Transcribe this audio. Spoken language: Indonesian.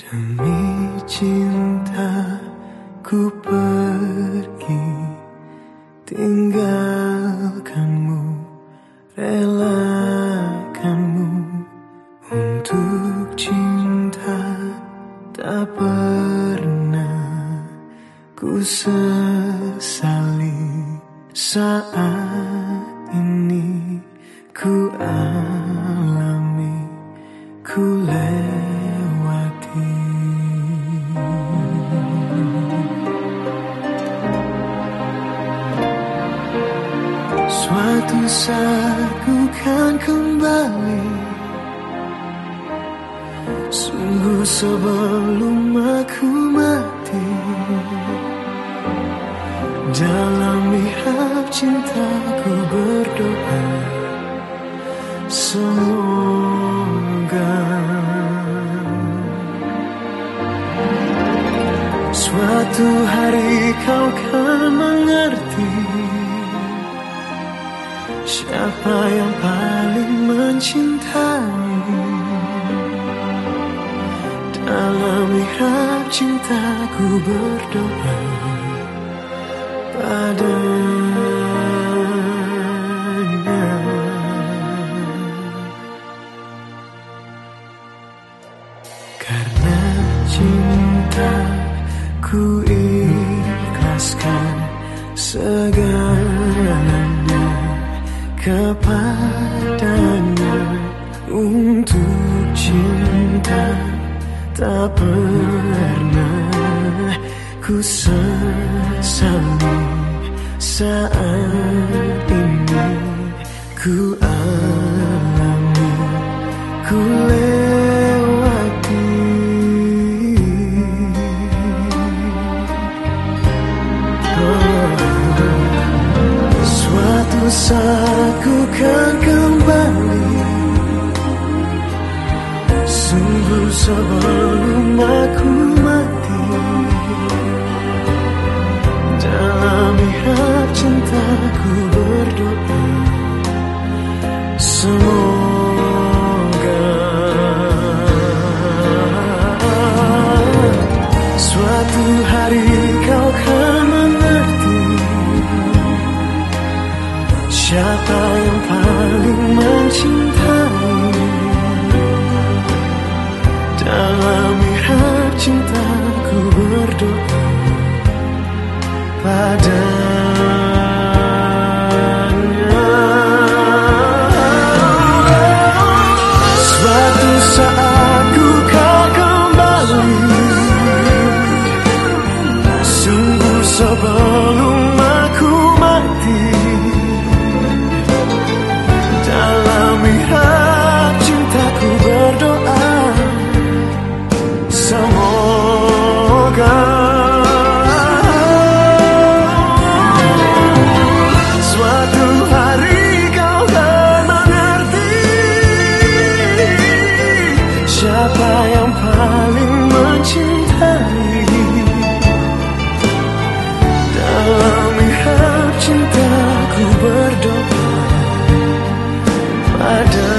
Demi cinta ku pergi, tinggalkanmu, relakanmu. Untuk cinta tak pernah ku sesali. Saat ini ku alami, ku lewati. Suatu saat ku kan kembali, sungguh sebelum aku mati. Dalam mihab cintaku berdoa, semoga suatu hari kau kan mengerti siapa yang paling mencintai. Dalam mihab cintaku berdoa padanya. Karena cinta ku ikhlaskan segalanya kepadanya. Untuk cinta tak pernah ku sesali. Saat ini ku alami, ku lewati. Suatu saat ku kan kembali, sungguh sebelum aku mati. Dalam mihab cintaku berdoa, semoga suatu hari kau kan mengerti siapa yang paling mencintai. Dalam mihab cintaku berdoa padanya. Suatu saat ku kan kembali, sungguh sebelum aku mati. Dalam mihab cintaku berdoa, semoga siapa yang paling mencintai. Dalam mihab cintaku berdoa pada